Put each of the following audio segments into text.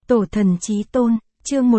Tổ thần chí tôn, chương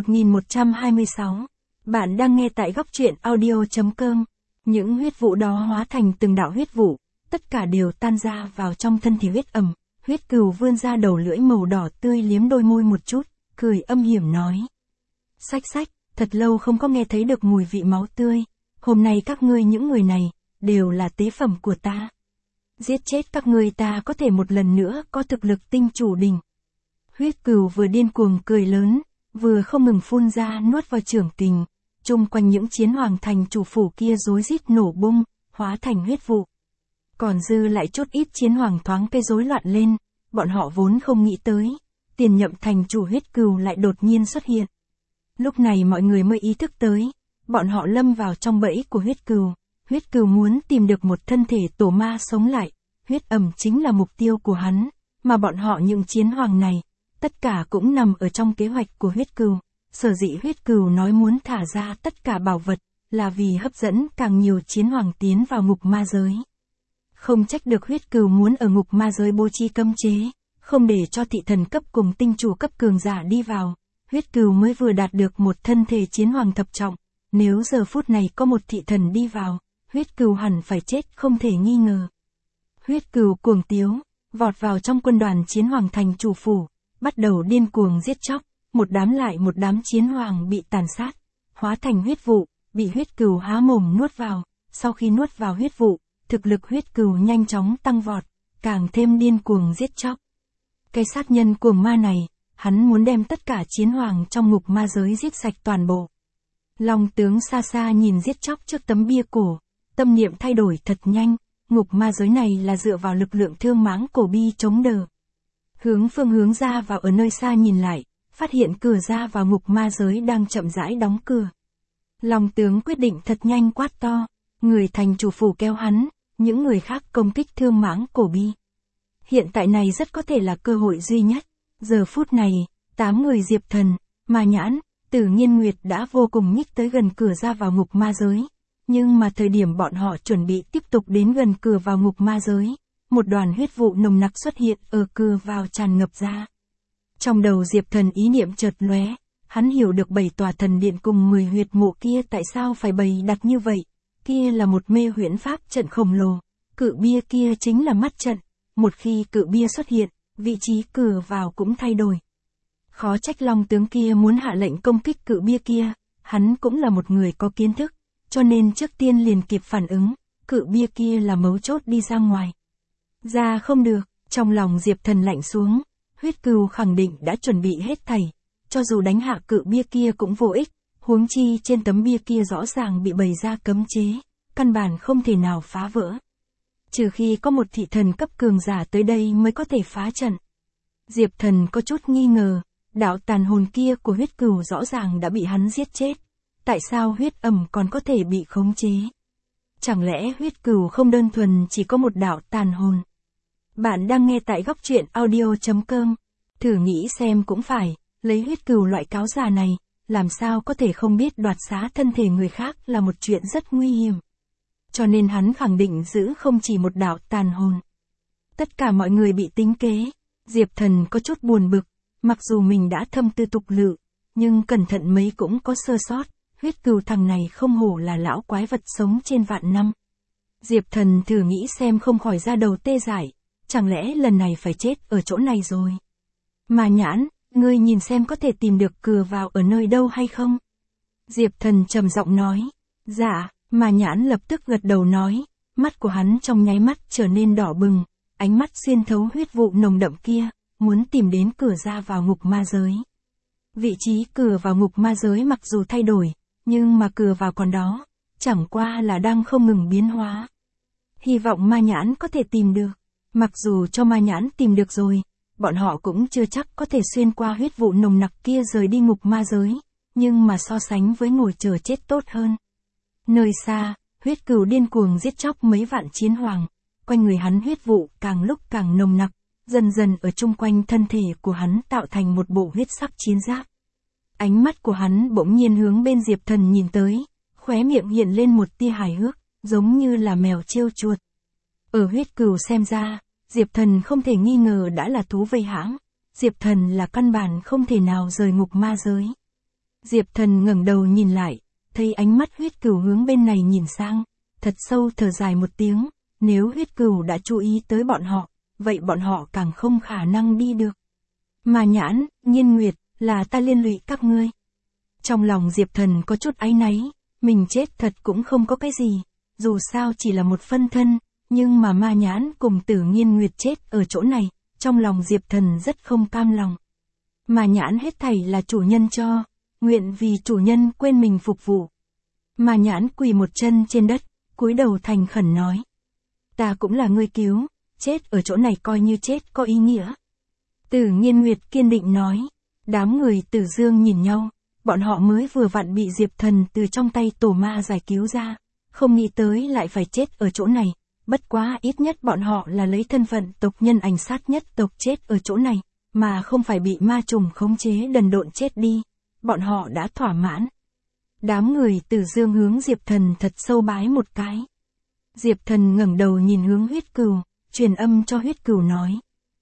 1126. Bạn đang nghe tại góc truyện audio.com. Những huyết vụ đó hóa thành từng đạo huyết vụ, tất cả đều tan ra vào trong thân thể huyết ẩm. Huyết cừu vươn ra đầu lưỡi màu đỏ tươi liếm đôi môi một chút, cười âm hiểm nói. Xách xách, thật lâu không có nghe thấy được mùi vị máu tươi. Hôm nay các ngươi những người này, đều là tế phẩm của ta. Giết chết các ngươi ta có thể một lần nữa có thực lực tinh chủ đỉnh. Huyết cừu vừa điên cuồng cười lớn, vừa không ngừng phun ra nuốt vào trưởng kình. Chung quanh những chiến hoàng thành chủ phủ kia rối rít nổ bung, hóa thành huyết vụ. Còn dư lại chút ít chiến hoàng thoáng cây rối loạn lên, bọn họ vốn không nghĩ tới. Tiền nhậm thành chủ huyết cừu lại đột nhiên xuất hiện. Lúc này mọi người mới ý thức tới, bọn họ lâm vào trong bẫy của huyết cừu. Huyết cừu muốn tìm được một thân thể tổ ma sống lại, huyết ẩm chính là mục tiêu của hắn, mà bọn họ những chiến hoàng này, tất cả cũng nằm ở trong kế hoạch của huyết cừu. Sở dĩ huyết cừu nói muốn thả ra tất cả bảo vật, là vì hấp dẫn càng nhiều chiến hoàng tiến vào ngục ma giới. Không trách được huyết cừu muốn ở ngục ma giới bố trí cấm chế, không để cho thị thần cấp cùng tinh chủ cấp cường giả đi vào. Huyết cừu mới vừa đạt được một thân thể chiến hoàng thập trọng, nếu giờ phút này có một thị thần đi vào, huyết cừu hẳn phải chết không thể nghi ngờ. Huyết cừu cuồng tiếu, vọt vào trong quân đoàn chiến hoàng thành chủ phủ, bắt đầu điên cuồng giết chóc, một đám lại một đám chiến hoàng bị tàn sát, hóa thành huyết vụ, bị huyết cừu há mồm nuốt vào. Sau khi nuốt vào huyết vụ, thực lực huyết cừu nhanh chóng tăng vọt, càng thêm điên cuồng giết chóc. Cái sát nhân cuồng ma này, hắn muốn đem tất cả chiến hoàng trong ngục ma giới giết sạch toàn bộ. Long tướng xa xa nhìn giết chóc trước tấm bia cổ, tâm niệm thay đổi thật nhanh, ngục ma giới này là dựa vào lực lượng thương mãng cổ bi chống đỡ. Hướng phương hướng ra vào ở nơi xa nhìn lại, phát hiện cửa ra vào ngục ma giới đang chậm rãi đóng cửa. Long tướng quyết định thật nhanh quát to, người thành chủ phủ kéo hắn, những người khác công kích thương mãng cổ bi. Hiện tại này rất có thể là cơ hội duy nhất. Giờ phút này, 8 người Diệp Thần, Ma Nhãn, Tử Nghiên Nguyệt đã vô cùng nhích tới gần cửa ra vào ngục ma giới. Nhưng mà thời điểm bọn họ chuẩn bị tiếp tục đến gần cửa vào ngục ma giới, một đoàn huyết vụ nồng nặc xuất hiện ở cửa vào tràn ngập ra. Trong đầu Diệp Thần ý niệm chợt lóe, hắn hiểu được 7 tòa thần điện cùng 10 huyệt mộ kia tại sao phải bày đặt như vậy. Kia là một mê huyễn pháp trận khổng lồ, cự bia kia chính là mắt trận. Một khi cự bia xuất hiện, vị trí cửa vào cũng thay đổi. Khó trách Long tướng kia muốn hạ lệnh công kích cự bia kia, hắn cũng là một người có kiến thức, cho nên trước tiên liền kịp phản ứng, cự bia kia là mấu chốt đi ra ngoài. Ra không được, trong lòng Diệp Thần lạnh xuống, huyết cừu khẳng định đã chuẩn bị hết thảy, cho dù đánh hạ cự bia kia cũng vô ích, huống chi trên tấm bia kia rõ ràng bị bày ra cấm chế, căn bản không thể nào phá vỡ. Trừ khi có một thị thần cấp cường giả tới đây mới có thể phá trận. Diệp Thần có chút nghi ngờ, đạo tàn hồn kia của huyết cừu rõ ràng đã bị hắn giết chết. Tại sao huyết ẩm còn có thể bị khống chế? Chẳng lẽ huyết cừu không đơn thuần chỉ có một đạo tàn hồn? Bạn đang nghe tại góc truyện audio.com. Thử nghĩ xem cũng phải, lấy huyết cừu loại cáo già này, làm sao có thể không biết đoạt xá thân thể người khác là một chuyện rất nguy hiểm. Cho nên hắn khẳng định giữ không chỉ một đạo tàn hồn. Tất cả mọi người bị tính kế, Diệp Thần có chút buồn bực, mặc dù mình đã thâm tư tục lự, nhưng cẩn thận mấy cũng có sơ sót, huyết cừu thằng này không hổ là lão quái vật sống trên vạn năm. Diệp Thần thử nghĩ xem không khỏi ra đầu tê dại, chẳng lẽ lần này phải chết ở chỗ này rồi. Ma Nhãn, ngươi nhìn xem có thể tìm được cửa vào ở nơi đâu hay không? Diệp Thần trầm giọng nói, dạ. Ma Nhãn lập tức gật đầu nói, mắt của hắn trong nháy mắt trở nên đỏ bừng, ánh mắt xuyên thấu huyết vụ nồng đậm kia, muốn tìm đến cửa ra vào ngục ma giới. Vị trí cửa vào ngục ma giới mặc dù thay đổi, nhưng mà cửa vào còn đó, chẳng qua là đang không ngừng biến hóa. Hy vọng Ma Nhãn có thể tìm được, mặc dù cho Ma Nhãn tìm được rồi, bọn họ cũng chưa chắc có thể xuyên qua huyết vụ nồng nặc kia rời đi ngục ma giới, nhưng mà so sánh với ngồi chờ chết tốt hơn. Nơi xa, huyết cừu điên cuồng giết chóc mấy vạn chiến hoàng, quanh người hắn huyết vụ càng lúc càng nồng nặc, dần dần ở chung quanh thân thể của hắn tạo thành một bộ huyết sắc chiến giáp. Ánh mắt của hắn bỗng nhiên hướng bên Diệp Thần nhìn tới, khóe miệng hiện lên một tia hài hước, giống như là mèo trêu chuột. Ở huyết cừu xem ra, Diệp Thần không thể nghi ngờ đã là thú vây hãng, Diệp Thần là căn bản không thể nào rời ngục ma giới. Diệp Thần ngẩng đầu nhìn lại, thấy ánh mắt Huyết Cửu hướng bên này nhìn sang, thật sâu thở dài một tiếng, nếu Huyết Cửu đã chú ý tới bọn họ, vậy bọn họ càng không khả năng đi được. Ma Nhãn, Nhiên Nguyệt, là ta liên lụy các ngươi. Trong lòng Diệp Thần có chút áy náy, mình chết thật cũng không có cái gì, dù sao chỉ là một phân thân, nhưng mà Ma Nhãn cùng Tử Nhiên Nguyệt chết ở chỗ này, trong lòng Diệp Thần rất không cam lòng. Ma Nhãn hết thảy là chủ nhân cho, nguyện vì chủ nhân quên mình phục vụ. Ma Nhãn quỳ một chân trên đất, cúi đầu thành khẩn nói. Ta cũng là ngươi cứu, chết ở chỗ này coi như chết có ý nghĩa. Tử Nhiên Nguyệt kiên định nói. Đám người Tử Dương nhìn nhau, bọn họ mới vừa vặn bị Diệp Thần từ trong tay tổ ma giải cứu ra, không nghĩ tới lại phải chết ở chỗ này, bất quá ít nhất bọn họ là lấy thân phận tộc nhân ảnh sát nhất tộc chết ở chỗ này, mà không phải bị ma trùng khống chế đần độn chết đi, bọn họ đã thỏa mãn. Đám người Tử Dương hướng Diệp Thần thật sâu bái một cái. Diệp Thần ngẩng đầu nhìn hướng Huyết Cửu, truyền âm cho Huyết Cửu nói.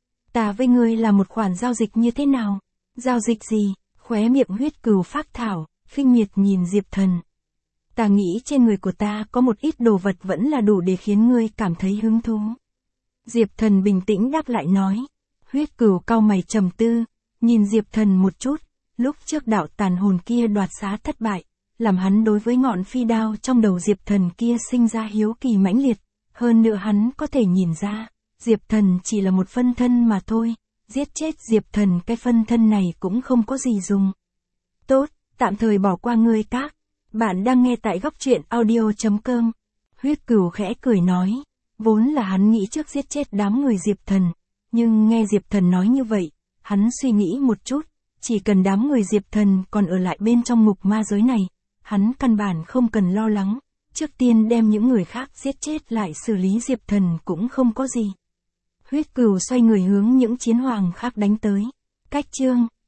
Ta với ngươi là một khoản giao dịch như thế nào? Giao dịch gì? Khóe miệng Huyết Cửu phác thảo, khinh miệt nhìn Diệp Thần. Ta nghĩ trên người của ta có một ít đồ vật vẫn là đủ để khiến ngươi cảm thấy hứng thú. Diệp Thần bình tĩnh đáp lại nói. Huyết Cửu cau mày trầm tư, nhìn Diệp Thần một chút, lúc trước đạo tàn hồn kia đoạt xá thất bại, làm hắn đối với ngọn phi đao trong đầu Diệp Thần kia sinh ra hiếu kỳ mãnh liệt, hơn nữa hắn có thể nhìn ra, Diệp Thần chỉ là một phân thân mà thôi, giết chết Diệp Thần cái phân thân này cũng không có gì dùng. Tốt, tạm thời bỏ qua ngươi các. Bạn đang nghe tại góc truyện audio.com. Huyết Cửu khẽ cười nói, vốn là hắn nghĩ trước giết chết đám người Diệp Thần, nhưng nghe Diệp Thần nói như vậy, hắn suy nghĩ một chút, chỉ cần đám người Diệp Thần còn ở lại bên trong ngục ma giới này, hắn căn bản không cần lo lắng, trước tiên đem những người khác giết chết lại xử lý Diệp Thần cũng không có gì. Huyết Cửu xoay người hướng những chiến hoàng khác đánh tới. Cách chương